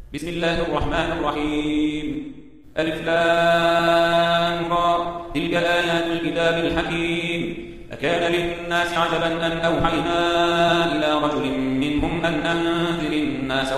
بسم الله الرحمن الرحيم. ألف لام را. تلك آيات الكتاب الحكيم. أكان للناس عجبا أن أوحينا إلى رجل منهم أن أنذر الناس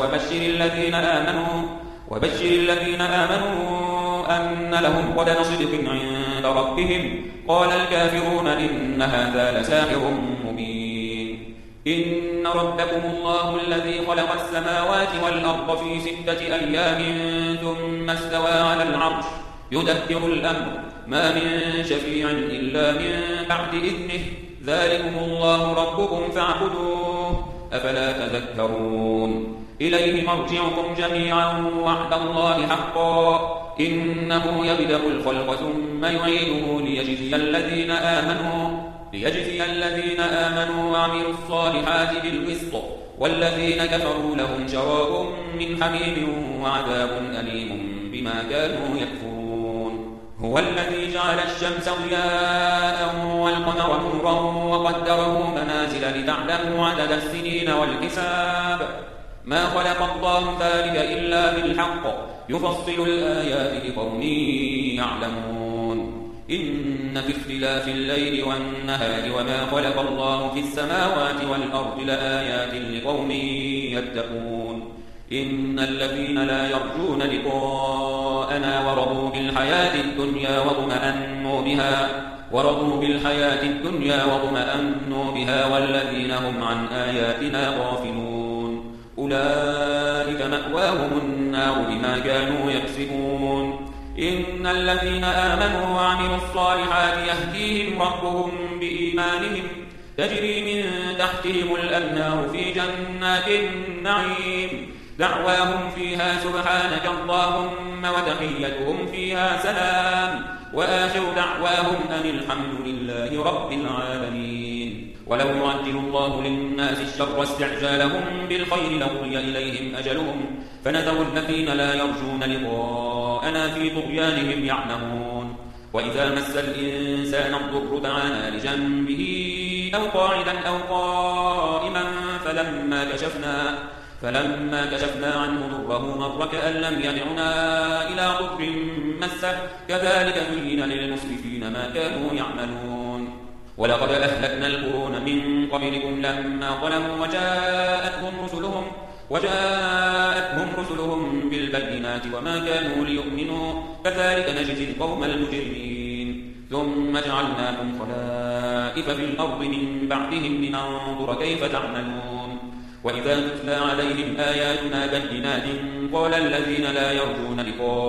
وبشر الذين آمنوا أن لهم قدم صدق عند ربهم. قال الكافرون إن هذا لساحر مبين. إن ربكم الله الذي خلق السماوات والأرض في 6 أيام ثم استوى على العرش يدبر الأمر ما من شفيع إلا من بعد إذنه ذلكم الله ربكم فاعبدوه أفلا تذكرون. إليه مرجعكم جميعا وعد الله حقا إنه يبدأ الخلق ثم يعيده ليجزي الذين آمنوا وعملوا الصالحات بالقسط والذين كفروا لهم شراب من حميم وعذاب أليم بما كانوا يكفرون. هو الذي جعل الشمس ضياء والقمر نورا وقدره منازل لتعلموا عدد السنين والحساب ما خلق الله ذلك إلا بالحق يفصل الآيات لقوم يعلمون. إن في اختلاف الليل والنهار وما خلق الله في السماوات والأرض لآيات لقوم يتقون. إن الذين لا يرجون لقاءنا ورضوا بالحياة الدنيا واطمأنوا بها والذين هم عن آياتنا غافلون أولئك مأواهم النار بما كانوا يكسبون. إن الذين آمنوا وعملوا الصالحات يهديهم ربهم بإيمانهم تجري من تحتهم الأنهار في جنات النعيم دعواهم فيها سبحانك اللهم وتحيتهم فيها سلام وآخر دعواهم أن الحمد لله رب العالمين. ولو يعجل الله للناس الشر استعجالهم بالخير لقضي إليهم أجلهم فنذر الذين لا يرجون لقاءنا في طغيانهم يعمهون. وإذا مس الإنسان الضر دعانا لجنبه أو قاعدا أو قائما فلما كشفنا عنه ضره مر كأن لم يدعنا إلى ضر مسه كذلك زين للمسرفين ما كانوا يعملون. ولقد أهلكنا القرون من قبلكم لما ظلموا وجاءتهم رسلهم بالبينات وما كانوا ليؤمنوا كذلك نجزي القوم المجرمين. ثم جعلناكم خلائف في الأرض من بعدهم لننظر كيف تعملون. وإذا تتلى عليهم آياتنا بينات قال الذين لا يرجون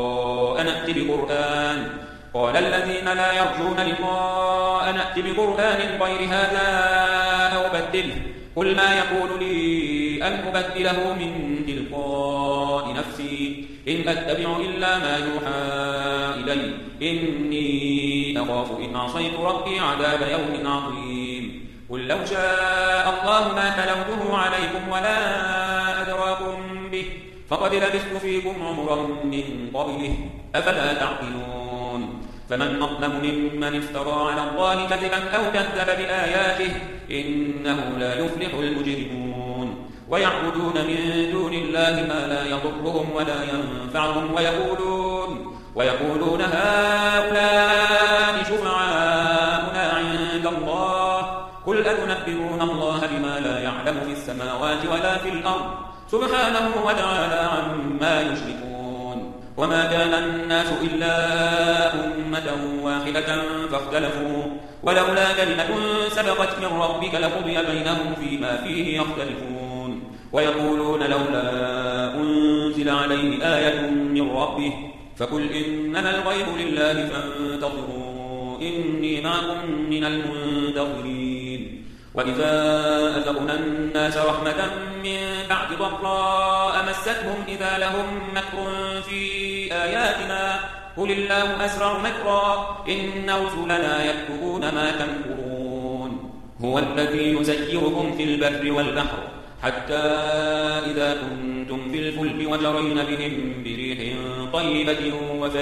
لقاء نأت بقرآن غير هذا أو بدله قل ما يكون لي أن أبدله من تلقاء نفسي إن أتبع إلا ما يوحى إلي إني أخاف إن عصيت ربي عذاب يوم عظيم. قل لو شاء الله ما تلوته عليكم ولا أدراكم به فقد لبثت فيكم عمرا من قبله أفلا تعقلون. فمن أظلم ممن افترى على الله كذبا أو كذب بآياته إنه لا يفلح المجرمون. ويعبدون من دون الله ما لا يضرهم ولا ينفعهم ويقولون هؤلاء شفعاؤنا عند الله قل أتنبئون الله بما لا يعلم في السماوات ولا في الأرض سبحانه وتعالى عما يشركون. وما كان الناس إلا أمة واحدة فاختلفوا ولولا كلمة سبقت من ربك لقضي بينهم فيما فيه يختلفون. ويقولون لولا أنزل عليه آية من ربه فقل إنما الغيب لله فانتظروا إني معكم من المنتظرين. وإذا أذقنا الناس رحمة من بعد ضراء مستهم إذا لهم مكر في آياتنا قل الله أسرع مكرا إن رسلنا يكتبون ما تمكرون. هو الذي يسيركم في البر والبحر حتى إذا كنتم في الفلك وجرين بهم بريح طيبة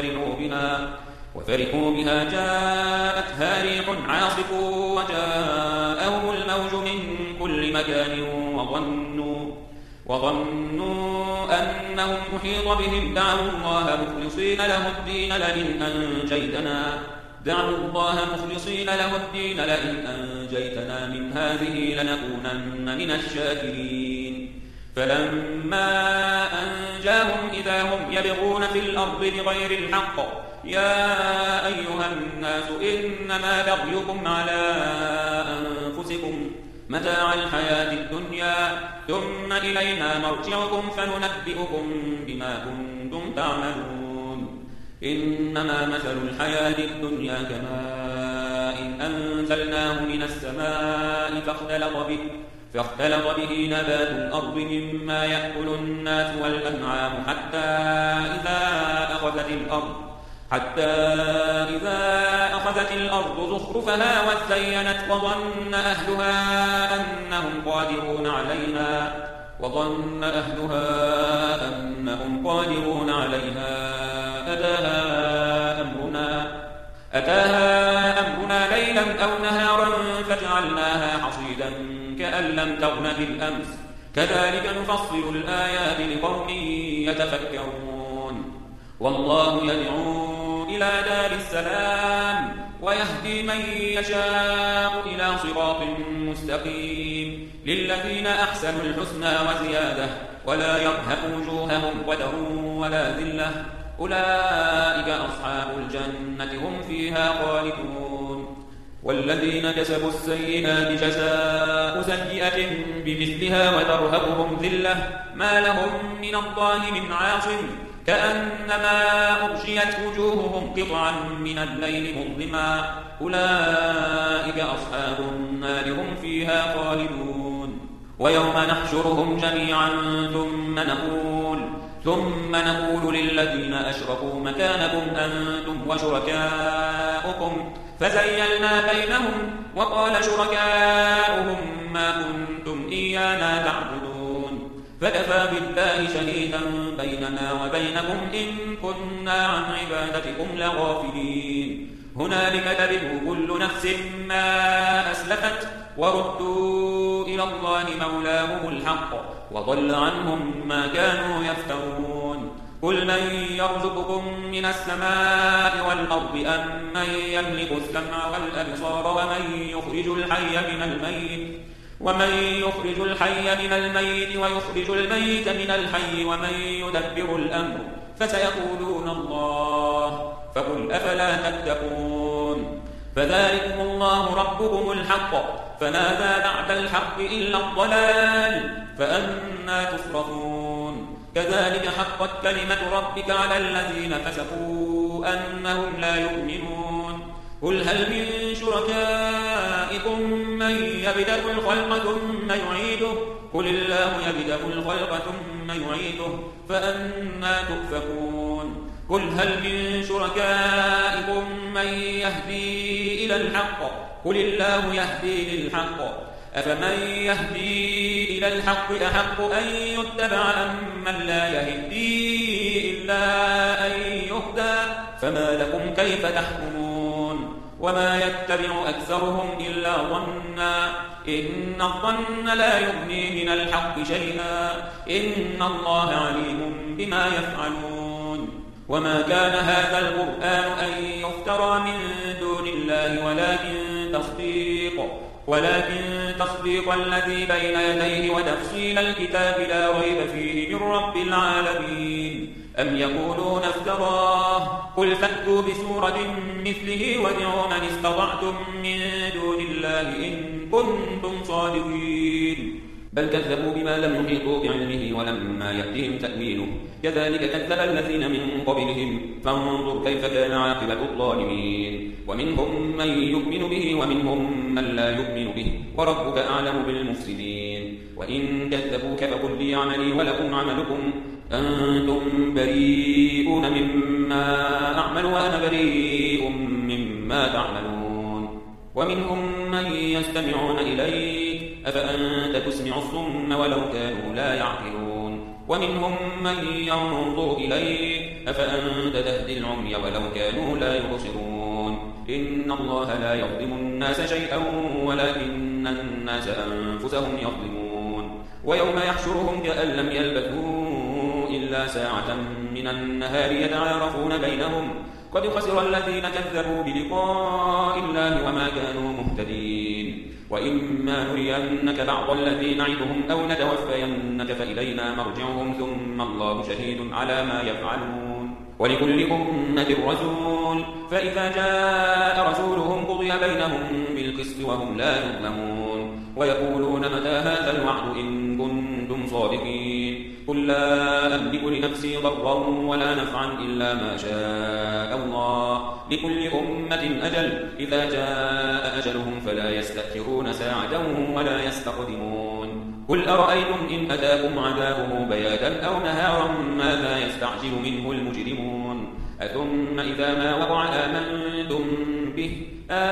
وفرحوا بها جاءتها ريح عاصف وجاءهم الموج من كل مكان وظنوا أنهم أحيط بهم دعوا الله مخلصين له الدين لئن أنجيتنا من هذه لنكونن من الشاكرين. فلما أنجاهم إذا هم يبغون في الأرض بغير الحق يا أيها الناس إنما بغيكم على أنفسكم متاع الحياة الدنيا ثم إلينا مرجعكم فننبئكم بما كنتم تعملون. إنما مثل الحياة الدنيا كماء أنزلناه من السماء فاختلط به نبات الأرض مما يأكل الناس والأنعام حتى إذا أخذت الأرض زخرفها وزينت وظن أهلها أنهم قادرون عليها أتاها أمرنا ليلا أو نهارا فجعلناها حصيدا كأن لم تغن بالأمس كذلك نفصل الآيات لقوم يتفكرون. والله يدعو إلى دار السلام ويهدي من يشاء إلى صراط مستقيم. للذين أحسنوا الحسنى وزيادة ولا يرهق وجوههم قدر ولا ذلة أولئك أصحاب الجنة هم فيها خالدون. والذين كسبوا السيئات جزاء سيئة بمثلها وترهقهم ذلة ما لهم من الله من عاصم كأنما أغشيت وجوههم قطعا من الليل مظلما أولئك أصحاب النار هم فيها خالدون. ويوم نحشرهم جميعا ثم نقول للذين أشركوا مكانكم أنتم وشركاؤكم فزيلنا بينهم وقال شركاؤهم ما كنتم إيانا تعبدون فكفى بالله شهيدا بيننا وبينكم إن كنا عن عبادتكم لغافلين. هنالك تبلو كل نفس ما أسلفت وردوا إلى الله مولاهم الحق وضل عنهم ما كانوا يفترون. قل من يرزقكم من السماء والأرض أم من يملك السمع والأبصار ومن يخرج الحي من الميت ويخرج الميت من الحي ومن يدبر الأمر فسيقولون الله فقل أفلا تتقون. فذلكم الله ربكم الحق فماذا بعد الحق إلا الضلال فأنى تصرفون. كذلك حقت كلمة ربك على الذين فسقوا أنهم لا يؤمنون. قل هل من شركائكم من يبدأ الخلق ثم يعيده قل الله يبدأ الخلق ثم يعيده فأنى تؤفكون. قل هل من شركائكم من يهدي إلى الحق قل الله يهدي للحق أفمن يهدي إلى الحق أحق أن يتبع أم من لا يهدي إلا أن يهدى فما لكم كيف تحكمون. وما يتبع أكثرهم إلا ظنا إن الظن لا يغني من الحق شيئا إن الله عليم بما يفعلون. وما كان هذا القرآن أن يفترى من دون الله ولكن تصديق الذي بين يديه وتفصيل الكتاب لا ريب فيه من رب العالمين. أم يقولون افتراه قل فأتوا بسورة مثله وادعوا من استطعتم من دون الله إن كنتم صادقين. بل كذبوا بما لم يحيطوا بعلمه ولما يأتهم تأويله كذلك كذب الذين من قبلهم فانظر كيف كان عاقبة الظالمين. ومنهم من يؤمن به ومنهم من لا يؤمن به وربك أعلم بالمفسدين. وإن كذبوك فقل لي عملي ولكم عملكم أنتم بريئون مما أعمل وأنا بريء مما تعملون. ومنهم من يستمعون إليك أفأنت تسمع الصم ولو كانوا لا يعقلون. ومنهم من ينظر إليك أفأنت تهدي العمي ولو كانوا لا يبصرون. إن الله لا يظلم الناس شيئا ولكن الناس أنفسهم يظلمون. ويوم يحشرهم كأن لم يلبثوا إلا ساعة من النهار يتعارفون بينهم قد خسر الذين كذبوا بلقاء الله وما كانوا مهتدين وإما نرينك بعض الذي نعدهم أو نتوفينك فإلينا مرجعهم ثم الله شهيد على ما يفعلون ولكل أمة رسول فإذا جاء رسولهم قضي بينهم بالقسط وهم لا يظلمون ويقولون متى هذا الوعد إن كنتم صادقين قل لا أملك لنفسي ضرا ولا نفعا إلا ما شاء الله لكل أمة أجل إذا جاء أجلهم فلا يستأخرون ساعة ولا يستقدمون قل أرأيتم إن أتاكم عذابه بياتا أو نهارا ماذا يستعجل منه المجرمون أثم إذا ما وقع آمنتم به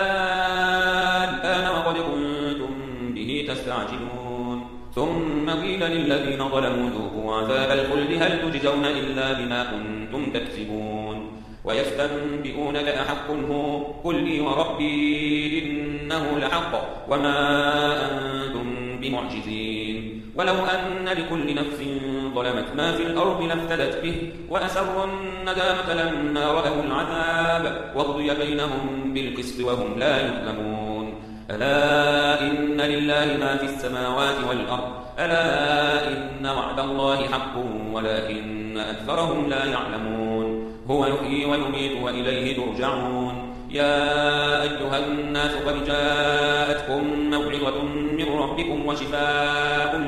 الآن وقد كنتم به تستعجلون ثم قيل للذين ظلموا ذوقوا عذاب الخلد هل تجزون إلا بما كنتم تكسبون ويستنبئونك أحق هو قل لي وربي إنه لحق وما أنتم بمعجزين ولو أن لكل نفس ظلمت ما في الأرض لافتدت به وأسروا الندامة لما رأوا العذاب وقضي بينهم بالقسط وهم لا يظلمون ألا إن لله ما في السماوات والأرض ألا إن وعد الله حق ولكن أكثرهم لا يعلمون هو يحيي ويميت وإليه ترجعون يا أيها الناس قد جاءتكم موعظة من ربكم وشفاء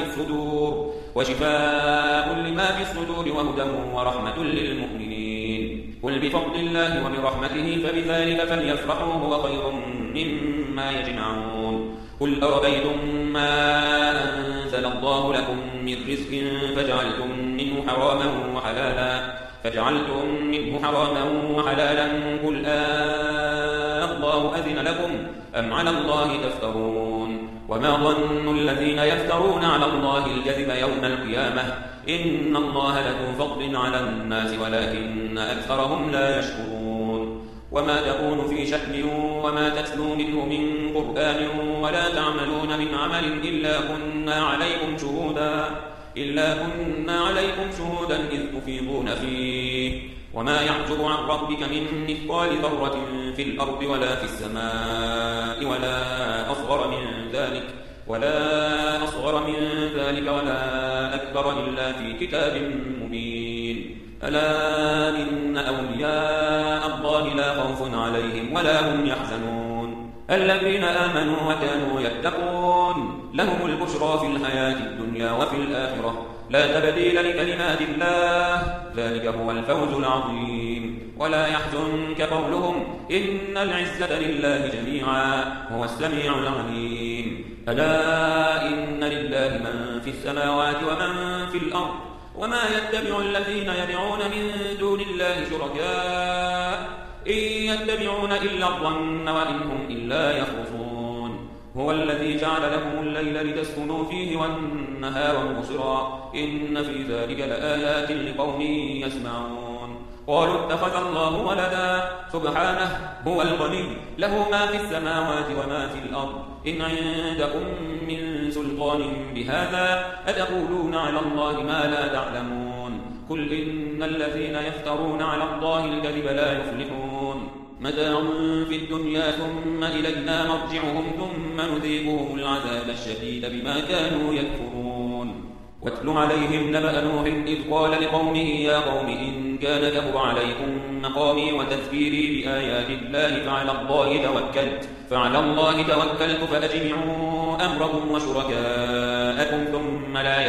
لما في الصدور وهدى ورحمة للمؤمنين قل بفضل الله وبرحمته فبذلك فليفرحوا هو خير مما يجمعون قل أرأيتم ما أنزل الله لكم من رزق فجعلتم منه حراما وحلالا قل الله أذن لكم أم على الله تفترون وما ظن الذين يفترون على الله الكذب يوم القيامة إن الله لذو فضل على الناس ولكن أكثرهم لا يشكرون وما تكون في شأن وما تتلو منه من قرآن ولا تعملون من عمل إلا كنا عليكم شهودا إذ تفيضون فيه وما يعزب عن ربك من مثقال ذرة في الأرض ولا في السماء ولا أصغر من ذلك ولا أكبر إلا في كتاب مبين ألا إن أولياء الله لا خوف عليهم ولا هم يحزنون الذين آمنوا وكانوا يتقون لهم البشرى في الحياة الدنيا وفي الآخرة لا تبديل لكلمات الله ذلك هو الفوز العظيم ولا يحزنك قولهم إن العزة لله جميعا هو السميع العليم ألا إن لله من في السماوات ومن في الأرض وما يتبع الذين يدعون من دون الله شركاء إن يتبعون إلا الظن وإن هم إلا يخرصون هو الذي جعل لكم الليل لتسكنوا فيه والنهار مبصرا إن في ذلك لآيات لقوم يسمعون قالوا اتخذ الله ولدا سبحانه هو الغني له ما في السماوات وما في الأرض إن عندكم من سلطان بهذا أتقولون على الله ما لا تعلمون قل إن الذين يفترون على الله الكذب لا يفلحون متاع في الدنيا ثم إلينا مرجعهم ثم نذيقهم العذاب الشديد بما كانوا يكفرون واتل عليهم نبأ نوح إذ قال لقومه يا قوم إن كان كبر عليكم مقامي وتذكيري بآيات الله فعلى الله توكلت فأجمعوا أمركم وشركاءكم ثم لا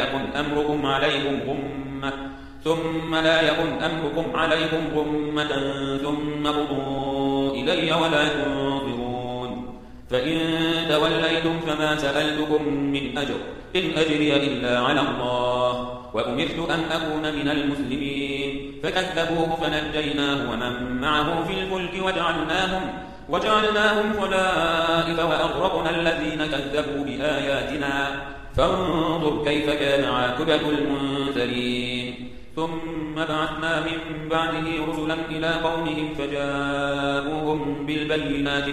يكن أمركم عليكم غمة ثم قضوا إلي ولا تنظرون فإن توليتم فما سألتكم من أجر إن أجري إلا على الله وأمرت أن أكون من المسلمين فكذبوه فنجيناه ومن معه في الفلك وجعلناهم خلائف وأغرقنا الذين كذبوا بآياتنا فانظر كيف كان عاقبة المنذرين ثم بعثنا من بعده رسلا إلى قومهم فجاءوهم بالبينات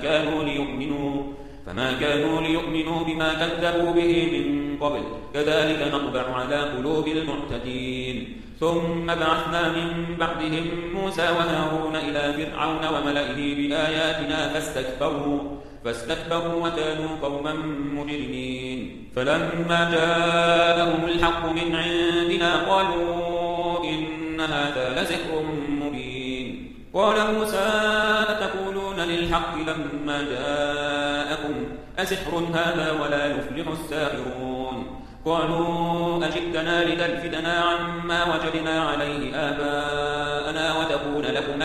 فما كانوا ليؤمنوا بما كذبوا به من قبل كذلك نطبع على قلوب المعتدين ثم بعثنا من بعدهم موسى وهارون إلى فرعون وملئه بآياتنا فاستكبروا وكانوا قوما مجرمين. فلما جاءهم الحق من عندنا قالوا إن هذا لسحر مبين. قال موسى أتقولون للحق لما جاءكم أسحر هذا ولا يفلح الساحرون. قالوا أجئتنا لتلفتنا عما وجدنا عليه آباءنا وتكون لكم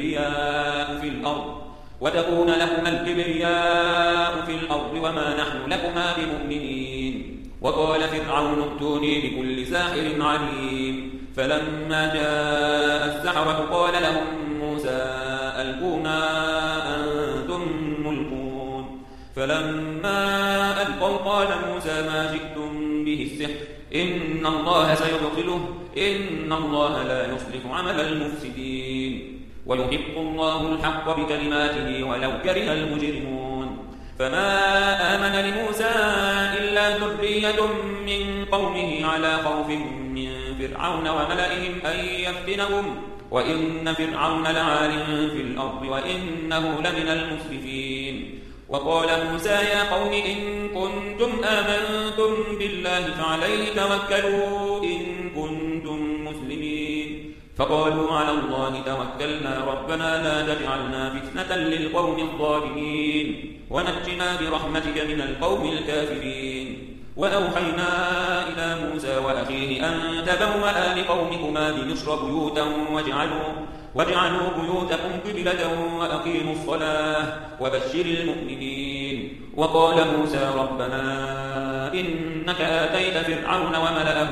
الكبرياء في الأرض وما نحن لكما بمؤمنين. وقال فرعون ائتوني بكل ساحر عليم. فلما جاء السحرة قال لهم موسى ألقوا ما أنتم ملقون. فلما ألقوا قال موسى ما جئتم به السحر إن الله سيبطله إن الله لا يصلح عمل المفسدين ويحق الله الحق بكلماته ولو كره المجرمون. فما آمن لموسى إلا ذرية من قومه على خوف من فرعون وملئهم أن يفتنهم وإن فرعون لعال في الأرض وإنه لمن المسرفين. وقال موسى يا قوم إن كنتم آمنتم بالله فعليه توكلوا إن كنتم مسلمين. فقالوا على الله توكلنا ربنا لا تجعلنا فتنة للقوم الظالمين ونجنا برحمتك من القوم الكافرين. وأوحينا إلى موسى وأخيه أن تبوأ لقومكما بمصر بيوتا واجعلوا بيوتكم قبلة وأقيموا الصلاة وبشر المؤمنين. وقال موسى ربنا إنك آتيت فرعون وملأه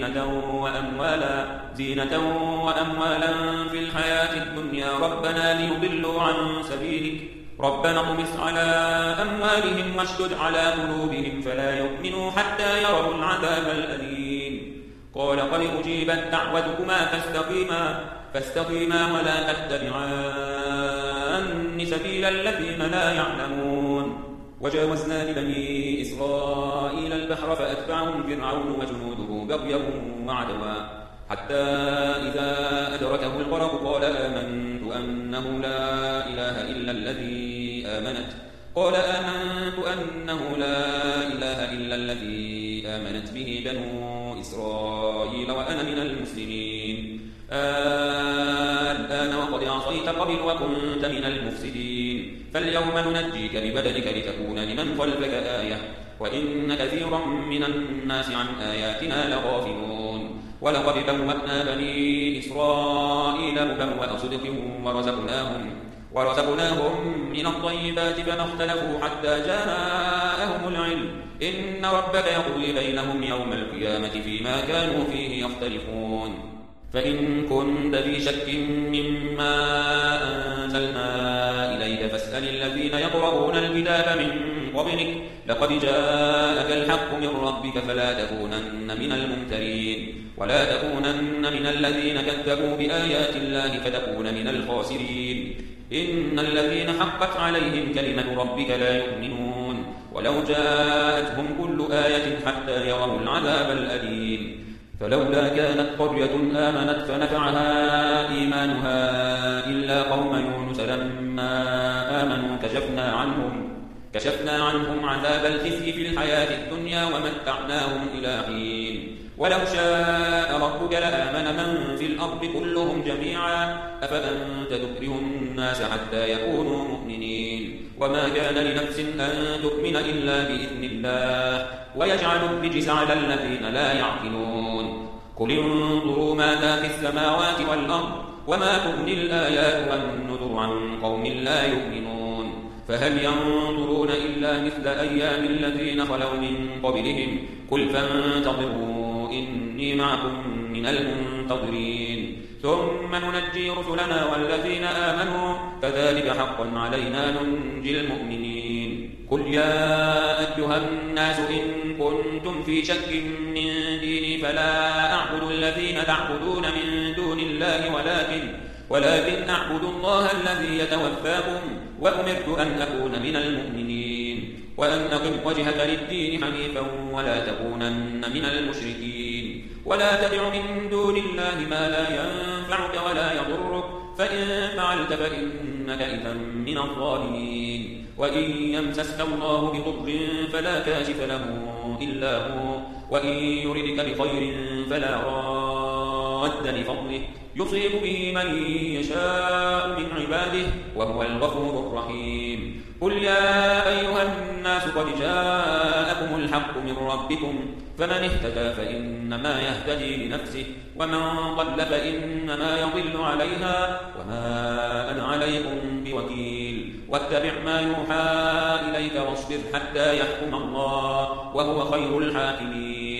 زينة وأموالا في الحياة الدنيا ربنا ليضلوا عن سبيلك ربنا اطمس على أموالهم واشدد على قلوبهم فلا يؤمنوا حتى يروا العذاب الأليم. قال قد أجيبت دعوتكما فاستقيما ولا تتبعان سبيل الذين لا يعلمون. وجاوزنا لبني إسرائيل البحر فأتبعهم فرعون وجنوده بغيا وعدوا حتى إذا أدركه الغرق قال آمنت أنه لا إله إلا الذي آمنت به بنو إسرائيل وأنا من المسلمين. الآن وقد عصيت قبل وكنت من المفسدين فاليوم ننجيك ببدنك لتكون لمن خلفك آية وإن كثيرا من الناس عن آياتنا لغافلون. ولقد بوأنا بني إسرائيل مبوأ صدق ورزقناهم من الطيبات فما اختلفوا حتى جاءهم العلم إن ربك يقضي بينهم يوم القيامة فيما كانوا فيه يختلفون. فإن كنت في شك مما أنزلنا إليك فاسأل الذين يقرؤون الكتاب من قبلك لقد جاءك الحق من ربك فلا تكونن من الممترين ولا تكونن من الذين كذبوا بآيات الله فتكون من الخاسرين. إن الذين حقت عليهم كلمة ربك لا يؤمنون ولو جاءتهم كل آية حتى يروا العذاب الأليم. فلولا كانت قرية آمنت فنفعها إيمانها إلا قوم يونس لما آمنوا كشفنا عنهم عذاب الخزي في الحياة الدنيا ومتعناهم إلى حين. ولو شاء ربك لآمن من في الأرض كلهم جميعا أفأنت تكره الناس حتى يكونوا مؤمنين. وما كان لنفس أن تؤمن إلا بإذن الله ويجعل الرجس على الذين لا يعقلون. قل انظروا ماذا في السماوات والأرض وما تغني الآيات والنذر عن قوم لا يؤمنون. فهل ينظرون إلا مثل أيام الذين خلوا من قبلهم قل فانتظروا إني معكم من المنتظرين. ثم ننجي رسلنا والذين آمنوا كذلك حقا علينا ننجي المؤمنين. قل يا أيها الناس إن كنتم في شك من ديني فلا أعبد الذين تعبدون من دون الله ولكن أعبد الله الذي يتوفاكم وأمرت أن أكون من المؤمنين وأن أقم وجهك للدين حنيفا ولا تكونن من المشركين. ولا تدع من دون الله ما لا ينفعك ولا يضرك، فإن فعلت فإنك إذا من الظالمين. وإن يمسسك الله بضر فلا كاشف له إلا هو، وإن يردك بخير فلا راد لفضله، يصيب به من يشاء من عباده وهو الغفور الرحيم. قل يا أيها الناس قد جاءكم الحق من ربكم، فمن اهتدى فإنما يهتدي لنفسه، ومن ضل فإنما يضل عليها، وما أنا عليكم بوكيل. واتبع ما يوحى إليك واصبر حتى يحكم الله وهو خير الحاكمين.